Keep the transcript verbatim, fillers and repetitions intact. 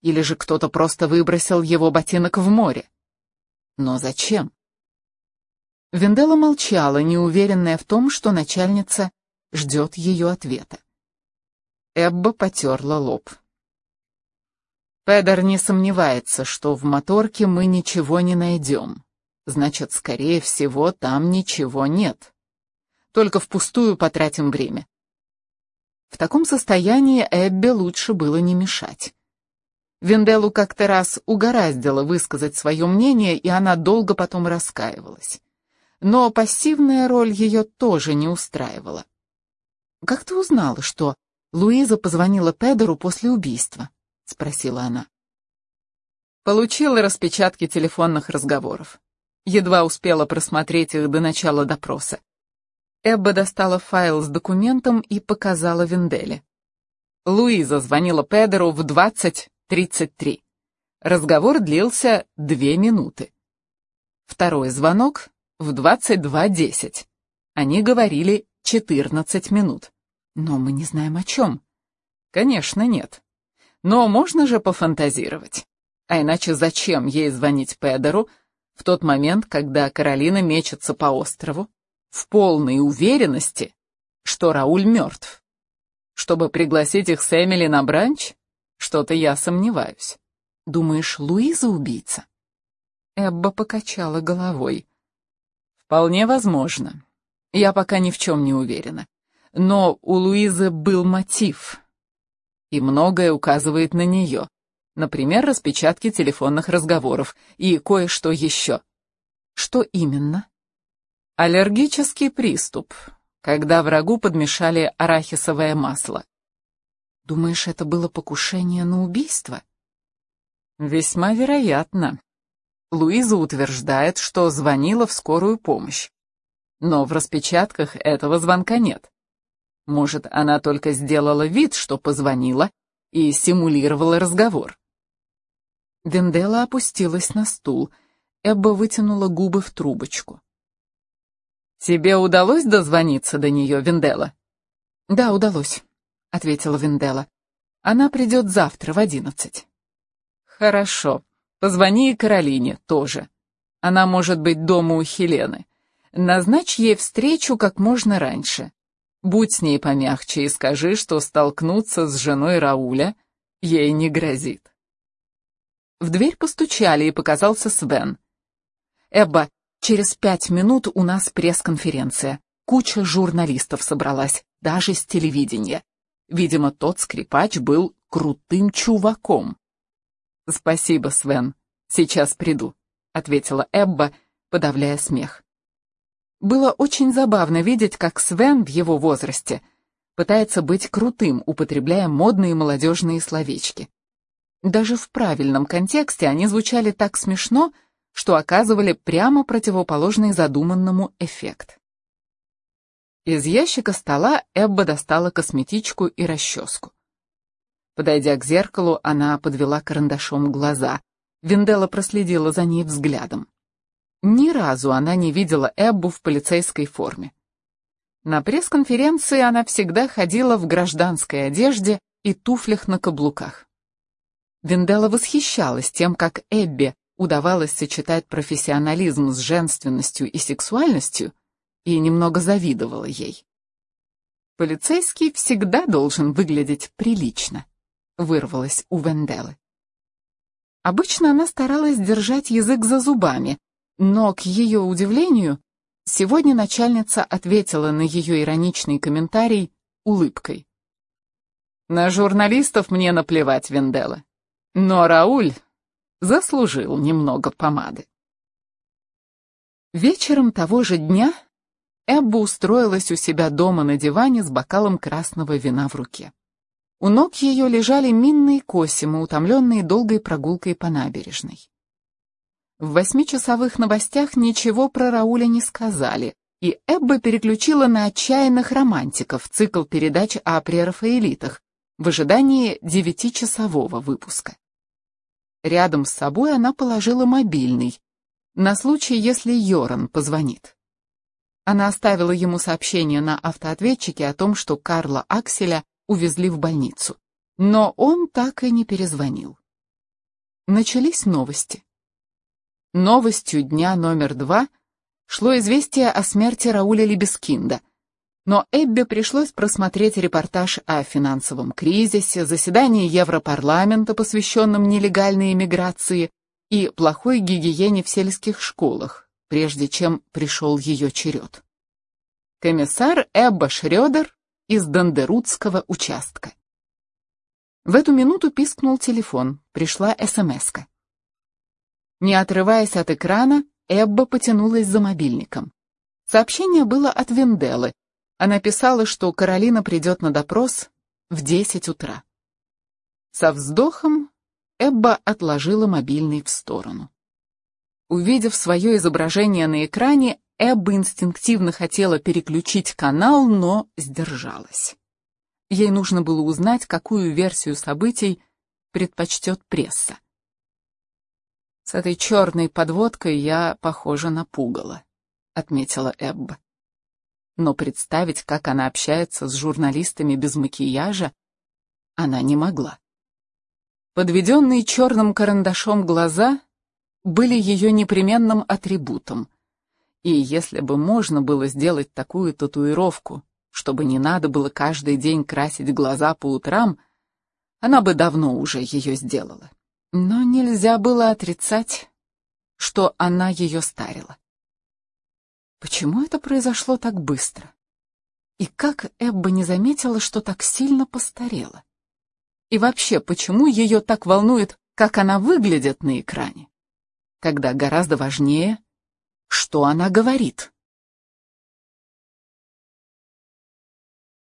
Или же кто-то просто выбросил его ботинок в море? Но зачем? Венделла молчала, неуверенная в том, что начальница ждет ее ответа. Эбба потерла лоб. Педер не сомневается, что в моторке мы ничего не найдем. Значит, скорее всего, там ничего нет. Только впустую потратим время. В таком состоянии Эббе лучше было не мешать. Венделлу как-то раз угораздило высказать свое мнение, и она долго потом раскаивалась. Но пассивная роль ее тоже не устраивала. «Как ты узнала, что Луиза позвонила Педеру после убийства?» — спросила она. Получила распечатки телефонных разговоров. Едва успела просмотреть их до начала допроса. Эбба достала файл с документом и показала Венделле. Луиза звонила Педеру в двадцать тридцать три. Разговор длился две минуты. Второй звонок в двадцать два десять. Они говорили четырнадцать минут. Но мы не знаем о чем. Конечно, нет. Но можно же пофантазировать. А иначе зачем ей звонить Педеру в тот момент, когда Каролина мечется по острову, в полной уверенности, что Рауль мертв? Чтобы пригласить их с Эмили на бранч? Что-то я сомневаюсь. Думаешь, Луиза убийца? Эбба покачала головой. Вполне возможно. Я пока ни в чем не уверена. Но у Луизы был мотив. И многое указывает на нее. Например, распечатки телефонных разговоров и кое-что еще. Что именно? Аллергический приступ, когда врагу подмешали арахисовое масло. Думаешь, это было покушение на убийство? Весьма вероятно. Луиза утверждает, что звонила в скорую помощь. Но в распечатках этого звонка нет. Может, она только сделала вид, что позвонила, и симулировала разговор. Венделла опустилась на стул. Эбба вытянула губы в трубочку. «Тебе удалось дозвониться до нее, Венделла?» «Да, удалось», — ответила Венделла. «Она придет завтра в одиннадцать». «Хорошо. Позвони и Каролине тоже. Она может быть дома у Хелены. Назначь ей встречу как можно раньше. Будь с ней помягче и скажи, что столкнуться с женой Рауля ей не грозит». В дверь постучали, и показался Свен. «Эбба, через пять минут у нас пресс-конференция. Куча журналистов собралась, даже с телевидения. Видимо, тот скрипач был крутым чуваком». «Спасибо, Свен. Сейчас приду», — ответила Эбба, подавляя смех. Было очень забавно видеть, как Свен в его возрасте пытается быть крутым, употребляя модные молодежные словечки. Даже в правильном контексте они звучали так смешно, что оказывали прямо противоположный задуманному эффект. Из ящика стола Эбба достала косметичку и расческу. Подойдя к зеркалу, она подвела карандашом глаза. Венделла проследила за ней взглядом. Ни разу она не видела Эббу в полицейской форме. На пресс-конференции она всегда ходила в гражданской одежде и туфлях на каблуках. Венделла восхищалась тем, как Эббе удавалось сочетать профессионализм с женственностью и сексуальностью, и немного завидовала ей. «Полицейский всегда должен выглядеть прилично», — вырвалось у Венделлы. Обычно она старалась держать язык за зубами, но, к ее удивлению, сегодня начальница ответила на ее ироничный комментарий улыбкой. «На журналистов мне наплевать, Венделла. Но Рауль заслужил немного помады». Вечером того же дня Эбба устроилась у себя дома на диване с бокалом красного вина в руке. У ног ее лежали Минна и Косима, утомленные долгой прогулкой по набережной. В восьмичасовых новостях ничего про Рауля не сказали, и Эбба переключила на «Отчаянных романтиков», цикл передач о прерафаэлитах, в ожидании девятичасового выпуска. Рядом с собой она положила мобильный, на случай, если Йоран позвонит. Она оставила ему сообщение на автоответчике о том, что Карла Акселя увезли в больницу, но он так и не перезвонил. начались новости. Новостью дня номер два шло известие о смерти Рауля Либескинда, но Эбби пришлось просмотреть репортаж о финансовом кризисе, заседании Европарламента, посвященном нелегальной эмиграции, и плохой гигиене в сельских школах, прежде чем пришел ее черед. Комиссар Эбба Шрёдер из Дандерутского участка. В эту минуту пискнул телефон, пришла эсэмэска. Не отрываясь от экрана, Эбба потянулась за мобильником. Сообщение было от Венделы. Она писала, что Каролина придет на допрос в десять утра. Со вздохом Эбба отложила мобильный в сторону. Увидев свое изображение на экране, Эбба инстинктивно хотела переключить канал, но сдержалась. Ей нужно было узнать, какую версию событий предпочтет пресса. «С этой черной подводкой я похожа на пугало», — отметила Эбба. Но представить, как она общается с журналистами без макияжа, она не могла. Подведенные черным карандашом глаза были ее непременным атрибутом, и если бы можно было сделать такую татуировку, чтобы не надо было каждый день красить глаза по утрам, она бы давно уже ее сделала. Но нельзя было отрицать, что она ее старила. Почему это произошло так быстро? И как Эбба не заметила, что так сильно постарела? И вообще, почему ее так волнует, как она выглядит на экране, когда гораздо важнее, что она говорит?